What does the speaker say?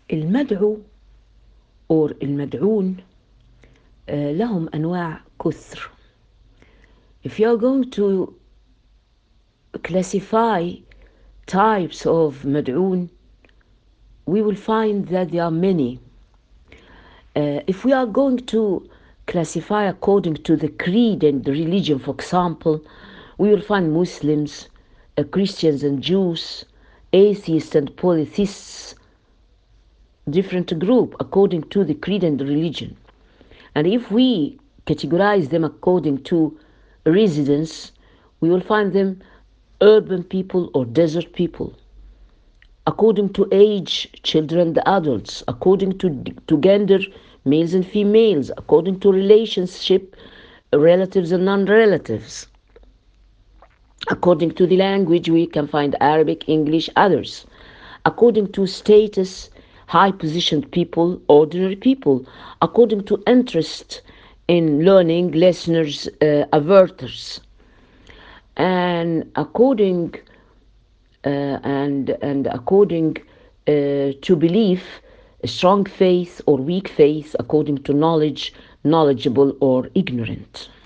المدعو or المدعون لهم أنواع كثر. If you are going to classify types of مدعون, we will find that there are many. If we are going to classify according to the creed and the religion, for example, we will find Muslims, Christians and Jews, atheists and polytheists, different group according to the creed and the religion. And if we categorize them according to residence, we will find them urban people or desert people. According to age, children and adults. According to gender, males and females. According to relationship, relatives and non-relatives. According to the language, we can find Arabic, English, others. According to status, high-positioned people, ordinary people. According to interest in learning, listeners, averters. And according to belief, strong faith or weak faith, according to knowledge, knowledgeable or ignorant.